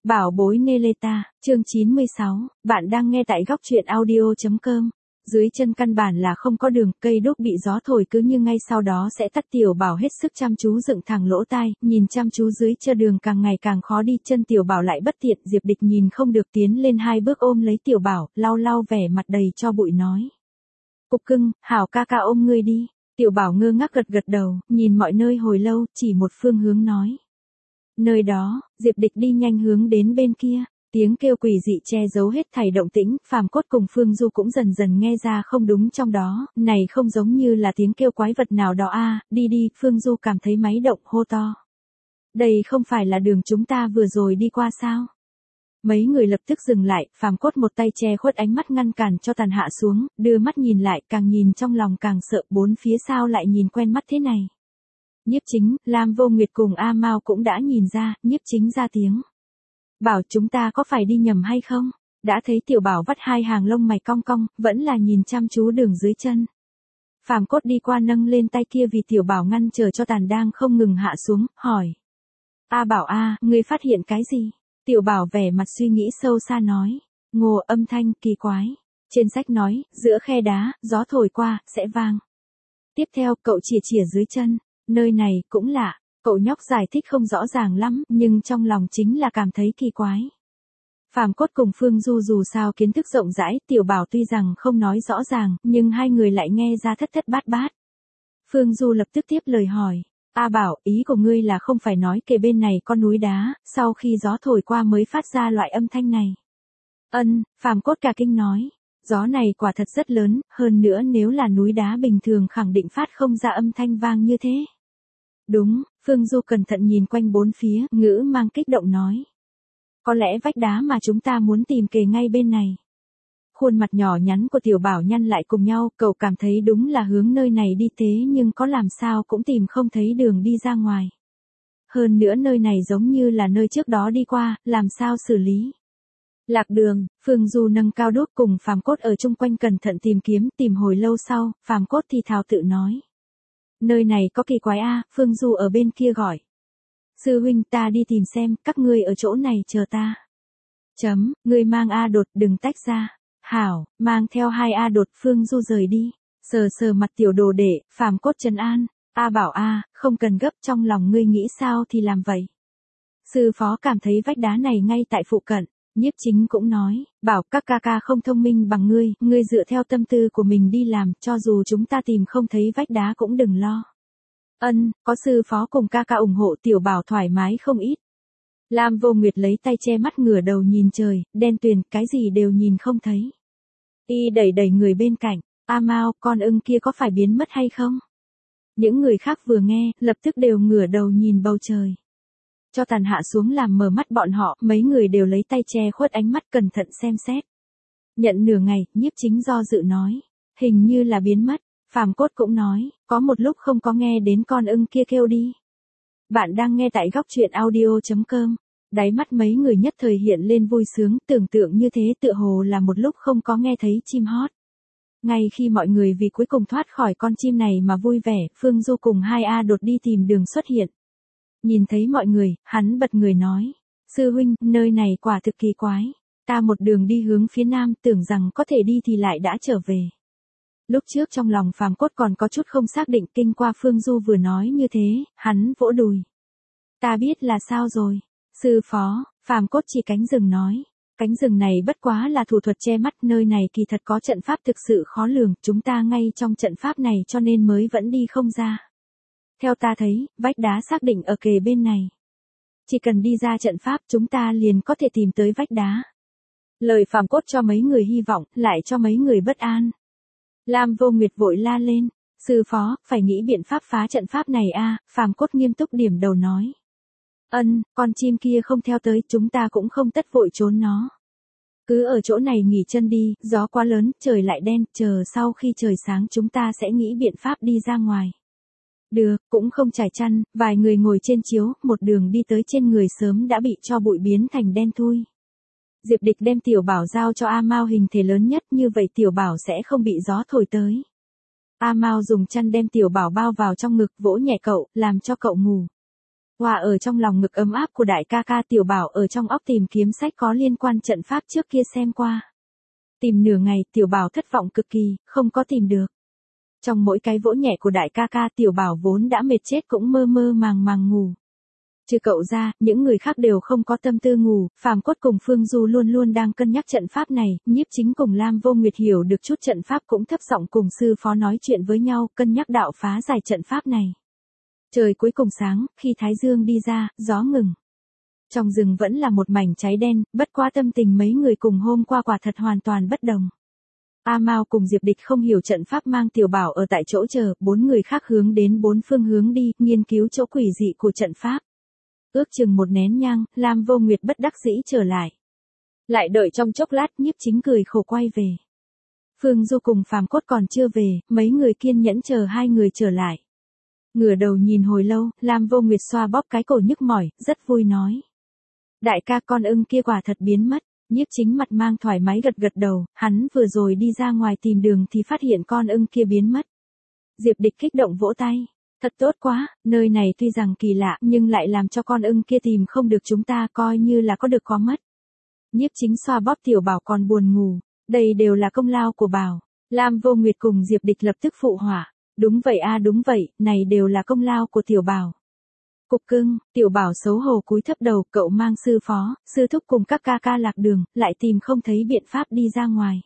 Bảo bối Neleta, chương 96, bạn đang nghe tại góc truyện audio.com. Dưới chân căn bản là không có đường, cây đúc bị gió thổi cứ như ngay sau đó sẽ tắt. Tiểu Bảo hết sức chăm chú dựng thẳng lỗ tai, nhìn chăm chú dưới chân đường càng ngày càng khó đi, chân Tiểu Bảo lại bất tiện. Diệp Địch nhìn không được tiến lên 2 bước ôm lấy Tiểu Bảo, lau lau vẻ mặt đầy cho bụi nói. Cục cưng, hảo ca ca ôm ngươi đi. Tiểu Bảo ngơ ngác gật gật đầu, nhìn mọi nơi hồi lâu, chỉ một phương hướng nói. Nơi đó, Diệp Địch đi nhanh hướng đến bên kia, tiếng kêu quỷ dị che giấu hết thảy động tĩnh, Phàm Cốt cùng Phương Du cũng dần dần nghe ra không đúng trong đó, này không giống như là tiếng kêu quái vật nào đó a, đi đi, Phương Du cảm thấy máy động hô to. Đây không phải là đường chúng ta vừa rồi đi qua sao? Mấy người lập tức dừng lại, Phàm Cốt một tay che khuất ánh mắt ngăn cản cho Tàn Hạ xuống, đưa mắt nhìn lại, càng nhìn trong lòng càng sợ, bốn phía sao lại nhìn quen mắt thế này. Nhiếp Chính, Lam Vô Nguyệt cùng A Mao cũng đã nhìn ra, Nhiếp Chính ra tiếng. Bảo chúng ta có phải đi nhầm hay không? Đã thấy Tiểu Bảo vắt 2 hàng lông mày cong cong, vẫn là nhìn chăm chú đường dưới chân. Phàm Cốt đi qua nâng lên tay kia vì Tiểu Bảo ngăn chờ cho Tàn đang không ngừng hạ xuống, hỏi. A Bảo a, ngươi phát hiện cái gì? Tiểu Bảo vẻ mặt suy nghĩ sâu xa nói. Ngô, âm thanh kỳ quái. Trên sách nói, giữa khe đá, gió thổi qua, sẽ vang. Tiếp theo, cậu chìa dưới chân. Nơi này, cũng lạ, cậu nhóc giải thích không rõ ràng lắm, nhưng trong lòng chính là cảm thấy kỳ quái. Phàm Cốt cùng Phương Du dù sao kiến thức rộng rãi, Tiểu Bảo tuy rằng không nói rõ ràng, nhưng hai người lại nghe ra thất thất bát bát. Phương Du lập tức tiếp lời hỏi, A Bảo, ý của ngươi là không phải nói kề bên này có núi đá, sau khi gió thổi qua mới phát ra loại âm thanh này. Phàm Cốt cả kinh nói, gió này quả thật rất lớn, hơn nữa nếu là núi đá bình thường khẳng định phát không ra âm thanh vang như thế. Đúng, Phương Du cẩn thận nhìn quanh bốn phía, ngữ mang kích động nói. Có lẽ vách đá mà chúng ta muốn tìm kề ngay bên này. Khuôn mặt nhỏ nhắn của Tiểu Bảo nhăn lại cùng nhau, cậu cảm thấy đúng là hướng nơi này đi thế nhưng có làm sao cũng tìm không thấy đường đi ra ngoài. Hơn nữa nơi này giống như là nơi trước đó đi qua, làm sao xử lý. Lạc đường, Phương Du nâng cao đốt cùng Phàm Cốt ở chung quanh cẩn thận tìm kiếm, tìm hồi lâu sau, Phàm Cốt thì thào tự nói. Nơi này có kỳ quái a, Phương Du ở bên kia gọi. Sư huynh ta đi tìm xem, các ngươi ở chỗ này chờ ta. Ngươi mang A Đột đừng tách ra. Hảo, mang theo 2 A Đột, Phương Du rời đi. Sờ sờ mặt tiểu đồ đệ, Phàm Cốt trấn an. A Bảo a, không cần gấp, trong lòng ngươi nghĩ sao thì làm vậy. Sư phó cảm thấy vách đá này ngay tại phụ cận. Nhiếp Chính cũng nói, Bảo các ca ca không thông minh bằng ngươi dựa theo tâm tư của mình đi làm, cho dù chúng ta tìm không thấy vách đá cũng đừng lo. Có sư phó cùng ca ca ủng hộ, Tiểu Bảo thoải mái không ít. Lam Vô Nguyệt lấy tay che mắt ngửa đầu nhìn trời, đen tuyền, cái gì đều nhìn không thấy. Y đẩy đẩy người bên cạnh, A Mao, con ưng kia có phải biến mất hay không? Những người khác vừa nghe, lập tức đều ngửa đầu nhìn bầu trời. Cho Tàn hạ xuống làm mờ mắt bọn họ, mấy người đều lấy tay che khuất ánh mắt cẩn thận xem xét. Nhận nửa ngày, Nhiếp Chính do dự nói, hình như là biến mất. Phàm Cốt cũng nói, có một lúc không có nghe đến con ưng kia kêu đi. Bạn đang nghe tại góc truyện audio.com. Đáy mắt mấy người nhất thời hiện lên vui sướng, tưởng tượng như thế tựa hồ là một lúc không có nghe thấy chim hót. Ngay khi mọi người vì cuối cùng thoát khỏi con chim này mà vui vẻ, Phương Du cùng 2 A Đột đi tìm đường xuất hiện. Nhìn thấy mọi người, hắn bật người nói, sư huynh, nơi này quả thực kỳ quái. Ta một đường đi hướng phía nam, tưởng rằng có thể đi thì lại đã trở về. Lúc trước trong lòng Phàm Cốt còn có chút không xác định, kinh qua Phương Du vừa nói như thế, hắn vỗ đùi. Ta biết là sao rồi. Sư phó, Phàm Cốt chỉ cánh rừng nói. Cánh rừng này bất quá là thủ thuật che mắt, nơi này kỳ thật có trận pháp thực sự khó lường, chúng ta ngay trong trận pháp này cho nên mới vẫn đi không ra. Theo ta thấy, vách đá xác định ở kề bên này. Chỉ cần đi ra trận pháp chúng ta liền có thể tìm tới vách đá. Lời Phàm Cốt cho mấy người hy vọng, lại cho mấy người bất an. Lam Vô Nguyệt vội la lên, sư phó, phải nghĩ biện pháp phá trận pháp này a. Phàm Cốt nghiêm túc điểm đầu nói. Con chim kia không theo tới, chúng ta cũng không tất vội trốn nó. Cứ ở chỗ này nghỉ chân đi, gió quá lớn, trời lại đen, chờ sau khi trời sáng chúng ta sẽ nghĩ biện pháp đi ra ngoài. Được, cũng không trải chăn, vài người ngồi trên chiếu, một đường đi tới trên người sớm đã bị cho bụi biến thành đen thui. Diệp Địch đem Tiểu Bảo giao cho A Mao hình thể lớn nhất, như vậy Tiểu Bảo sẽ không bị gió thổi tới. A Mao dùng chăn đem Tiểu Bảo bao vào trong ngực, vỗ nhẹ cậu, làm cho cậu ngủ. Hòa ở trong lòng ngực ấm áp của đại ca ca, Tiểu Bảo ở trong óc tìm kiếm sách có liên quan trận pháp trước kia xem qua. Tìm nửa ngày, Tiểu Bảo thất vọng cực kỳ, không có tìm được. Trong mỗi cái vỗ nhẹ của đại ca ca, Tiểu Bảo vốn đã mệt chết cũng mơ mơ màng màng ngủ. Trừ cậu ra, những người khác đều không có tâm tư ngủ, Phàm Cốt cùng Phương Du luôn luôn đang cân nhắc trận pháp này, Nhiếp Chính cùng Lam Vô Nguyệt hiểu được chút trận pháp cũng thấp giọng cùng sư phó nói chuyện với nhau, cân nhắc đạo phá giải trận pháp này. Trời cuối cùng sáng, khi Thái Dương đi ra, gió ngừng. Trong rừng vẫn là một mảnh cháy đen, bất quá tâm tình mấy người cùng hôm qua quả thật hoàn toàn bất đồng. A Mao cùng Diệp Địch không hiểu trận pháp mang Tiểu Bảo ở tại chỗ chờ, 4 người khác hướng đến 4 phương hướng đi, nghiên cứu chỗ quỷ dị của trận pháp. Ước chừng một nén nhang, Lam Vô Nguyệt bất đắc dĩ trở lại. Lại đợi trong chốc lát, Nhiếp Chính cười khổ quay về. Phương Du cùng Phàm Cốt còn chưa về, mấy người kiên nhẫn chờ hai người trở lại. Ngửa đầu nhìn hồi lâu, Lam Vô Nguyệt xoa bóp cái cổ nhức mỏi, rất vui nói. Đại ca, con ưng kia quả thật biến mất. Nhiếp Chính mặt mang thoải mái gật gật đầu, hắn vừa rồi đi ra ngoài tìm đường thì phát hiện con ưng kia biến mất. Diệp Địch kích động vỗ tay. Thật tốt quá, nơi này tuy rằng kỳ lạ nhưng lại làm cho con ưng kia tìm không được chúng ta, coi như là có được có mất. Nhiếp Chính xoa bóp Tiểu Bảo còn buồn ngủ. Đây đều là công lao của Bảo. Lam Vô Nguyệt cùng Diệp Địch lập tức phụ họa. Đúng vậy a, đúng vậy, này đều là công lao của Tiểu Bảo. Cục cưng, Tiểu Bảo xấu hổ cúi thấp đầu, cậu mang sư phó, sư thúc cùng các ca ca lạc đường, lại tìm không thấy biện pháp đi ra ngoài.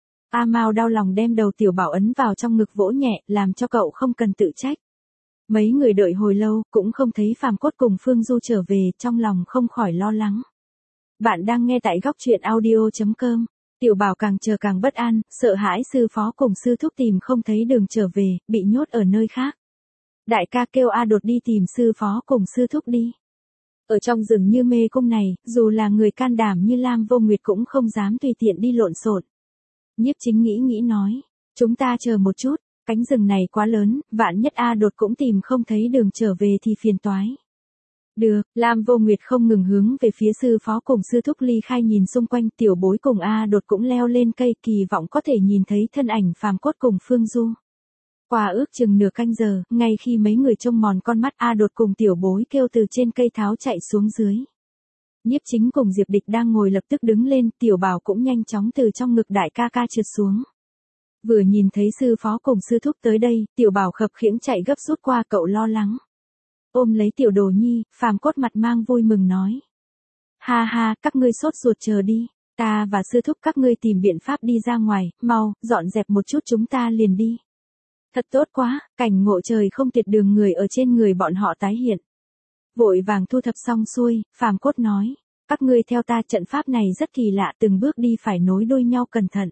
A Mao đau lòng đem đầu Tiểu Bảo ấn vào trong ngực vỗ nhẹ, làm cho cậu không cần tự trách. Mấy người đợi hồi lâu, cũng không thấy Phàm Cốt cùng Phương Du trở về, trong lòng không khỏi lo lắng. Bạn đang nghe tại góc truyện audio.com. Tiểu Bảo càng chờ càng bất an, sợ hãi sư phó cùng sư thúc tìm không thấy đường trở về, bị nhốt ở nơi khác. Đại ca kêu A Đột đi tìm sư phó cùng sư thúc đi. Ở trong rừng như mê cung này, dù là người can đảm như Lam Vô Nguyệt cũng không dám tùy tiện đi lộn xộn. Nhiếp Chính nghĩ nói, chúng ta chờ một chút, cánh rừng này quá lớn, vạn nhất A Đột cũng tìm không thấy đường trở về thì phiền toái. Được, Lam Vô Nguyệt không ngừng hướng về phía sư phó cùng sư thúc ly khai, nhìn xung quanh, Tiểu Bối cùng A Đột cũng leo lên cây, kỳ vọng có thể nhìn thấy thân ảnh Phàm Cốt cùng Phương Du. Qua ước chừng nửa canh giờ, ngay khi mấy người trông mòn con mắt, A Đột cùng Tiểu Bối kêu từ trên cây tháo chạy xuống dưới. Nhiếp Chính cùng Diệp Địch đang ngồi lập tức đứng lên, Tiểu Bảo cũng nhanh chóng từ trong ngực đại ca ca trượt xuống. Vừa nhìn thấy sư phó cùng sư thúc tới đây, Tiểu Bảo khập khiễng chạy gấp rút qua, cậu lo lắng. Ôm lấy Tiểu Đồ Nhi, Phàm Cốt mặt mang vui mừng nói. Ha ha, các ngươi sốt ruột chờ đi, ta và sư thúc các ngươi tìm biện pháp đi ra ngoài, mau, dọn dẹp một chút chúng ta liền đi. Thật tốt quá, cảnh ngộ trời không tiệt đường người ở trên người bọn họ tái hiện. Vội vàng thu thập xong xuôi, Phàm Cốt nói, các ngươi theo ta, trận pháp này rất kỳ lạ, từng bước đi phải nối đuôi nhau cẩn thận.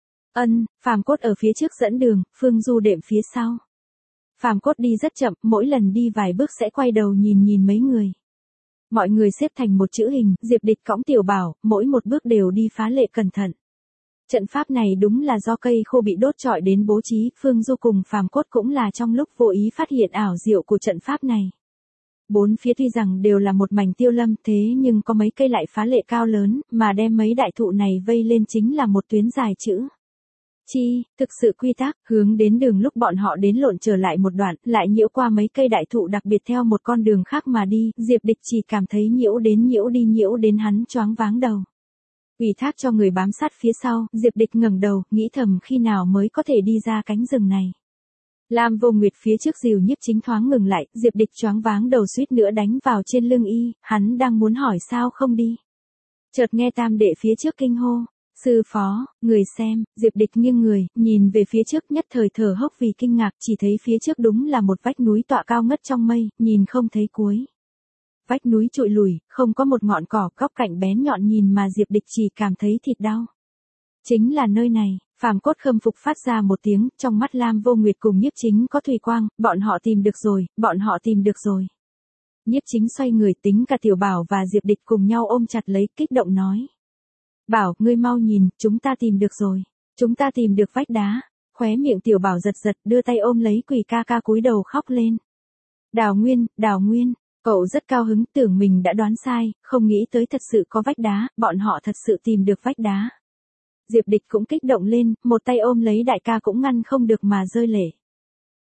Phàm Cốt ở phía trước dẫn đường, Phương Du đệm phía sau. Phàm Cốt đi rất chậm, mỗi lần đi vài bước sẽ quay đầu nhìn mấy người. Mọi người xếp thành một chữ hình, Diệp Địch cõng Tiểu Bảo, mỗi một bước đều đi phá lệ cẩn thận. Trận pháp này đúng là do cây khô bị đốt trọi đến bố trí, Phương Du cùng Phàm Cốt cũng là trong lúc vô ý phát hiện ảo diệu của trận pháp này. Bốn phía tuy rằng đều là một mảnh tiêu lâm, thế nhưng có mấy cây lại phá lệ cao lớn, mà đem mấy đại thụ này vây lên chính là một tuyến dài chữ. Chi, thực sự quy tắc, hướng đến đường lúc bọn họ đến lộn trở lại một đoạn, lại nhiễu qua mấy cây đại thụ đặc biệt theo một con đường khác mà đi, Diệp Địch chỉ cảm thấy nhiễu đến hắn choáng váng đầu. Ủy thác cho người bám sát phía sau, Diệp Địch ngẩng đầu, nghĩ thầm khi nào mới có thể đi ra cánh rừng này. Lam Vô Nguyệt phía trước dìu Nhiếp Chính thoáng ngừng lại, Diệp Địch choáng váng đầu suýt nữa đánh vào trên lưng y, hắn đang muốn hỏi sao không đi. Chợt nghe tam đệ phía trước kinh hô, sư phó, người xem, Diệp Địch nghiêng người, nhìn về phía trước, nhất thời thở hốc vì kinh ngạc, chỉ thấy phía trước đúng là một vách núi tọa cao ngất trong mây, nhìn không thấy cuối. Vách núi trụi lùi, không có một ngọn cỏ, góc cạnh bén nhọn, nhìn mà Diệp Địch chỉ cảm thấy thịt đau. Chính là nơi này, Phàm Cốt khâm phục phát ra một tiếng, trong mắt Lam Vô Nguyệt cùng Nhiếp Chính có thủy quang, bọn họ tìm được rồi, bọn họ tìm được rồi. Nhiếp Chính xoay người, tính cả Tiểu Bảo và Diệp Địch cùng nhau ôm chặt lấy, kích động nói. Bảo, ngươi mau nhìn, chúng ta tìm được rồi, chúng ta tìm được vách đá. Khóe miệng Tiểu Bảo giật giật, đưa tay ôm lấy Quỳ ca ca cúi đầu khóc lên. Đào Nguyên, cậu rất cao hứng, tưởng mình đã đoán sai, không nghĩ tới thật sự có vách đá, bọn họ thật sự tìm được vách đá. Diệp Địch cũng kích động lên, một tay ôm lấy đại ca cũng ngăn không được mà rơi lệ.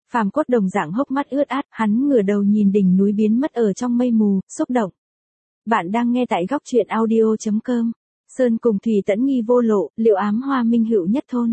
Phàm Cốt đồng dạng hốc mắt ướt át, hắn ngửa đầu nhìn đỉnh núi biến mất ở trong mây mù, xúc động. Bạn đang nghe tại góc truyện audio.com. Sơn cùng Thủy Tẫn nghi vô lộ, liệu ám hoa minh hữu nhất thôn.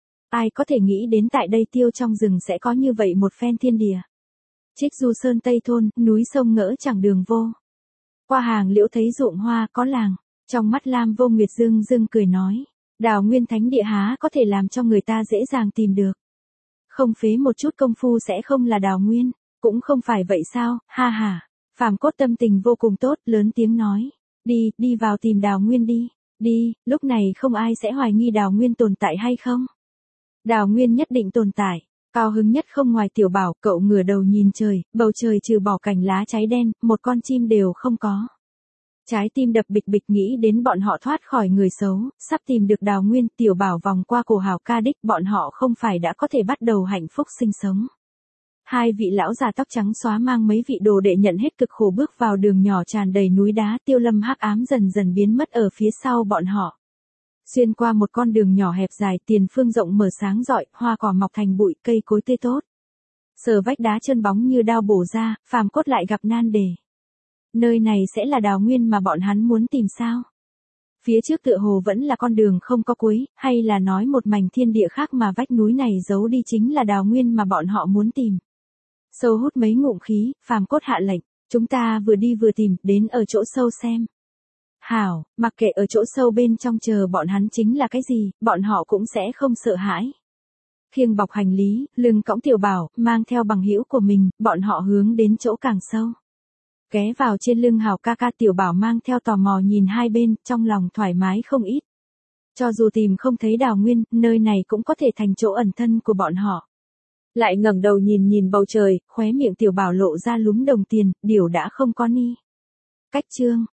Ai có thể nghĩ đến tại đây tiêu trong rừng sẽ có như vậy một phen thiên địa. Trích du sơn tây thôn, núi sông ngỡ chẳng đường vô. Qua hàng liễu thấy ruộng hoa có làng, trong mắt Lam Vô Nguyệt dương dương cười nói. Đào nguyên thánh địa há có thể làm cho người ta dễ dàng tìm được. Không phế một chút công phu sẽ không là đào nguyên, cũng không phải vậy sao, ha ha. Phàm Cốt tâm tình vô cùng tốt, lớn tiếng nói. Đi vào tìm đào nguyên đi, đi, lúc này không ai sẽ hoài nghi đào nguyên tồn tại hay không. Đào nguyên nhất định tồn tại, cao hứng nhất không ngoài Tiểu Bảo, cậu ngửa đầu nhìn trời, bầu trời trừ bỏ cành lá cháy đen, một con chim đều không có. Trái tim đập bịch bịch nghĩ đến bọn họ thoát khỏi người xấu, sắp tìm được đào nguyên, Tiểu Bảo vòng qua cổ hào ca đích, bọn họ không phải đã có thể bắt đầu hạnh phúc sinh sống. Hai vị lão già tóc trắng xóa mang mấy vị đồ đệ nhận hết cực khổ bước vào đường nhỏ tràn đầy núi đá, Tiêu Lâm hắc ám dần dần biến mất ở phía sau bọn họ. Xuyên qua một con đường nhỏ hẹp dài, tiền phương rộng mở sáng rọi, hoa cỏ mọc thành bụi, cây cối tươi tốt. Sờ vách đá trơn bóng như đao bổ ra, Phàm Cốt lại gặp nan đề. Nơi này sẽ là đào nguyên mà bọn hắn muốn tìm sao? Phía trước tựa hồ vẫn là con đường không có cuối, hay là nói một mảnh thiên địa khác mà vách núi này giấu đi chính là đào nguyên mà bọn họ muốn tìm. Sâu hút mấy ngụm khí, Phàm Cốt hạ lệnh, chúng ta vừa đi vừa tìm, đến ở chỗ sâu xem. Hảo, mặc kệ ở chỗ sâu bên trong chờ bọn hắn chính là cái gì, bọn họ cũng sẽ không sợ hãi. Khiêng bọc hành lý, lưng cõng Tiểu Bảo, mang theo bằng hữu của mình, bọn họ hướng đến chỗ càng sâu. Ghé vào trên lưng Hào ca ca, Tiểu Bảo mang theo tò mò nhìn hai bên, trong lòng thoải mái không ít. Cho dù tìm không thấy đào nguyên, nơi này cũng có thể thành chỗ ẩn thân của bọn họ. Lại ngẩng đầu nhìn bầu trời, khóe miệng Tiểu Bảo lộ ra lúm đồng tiền, điều đã không có ni. Cách chương.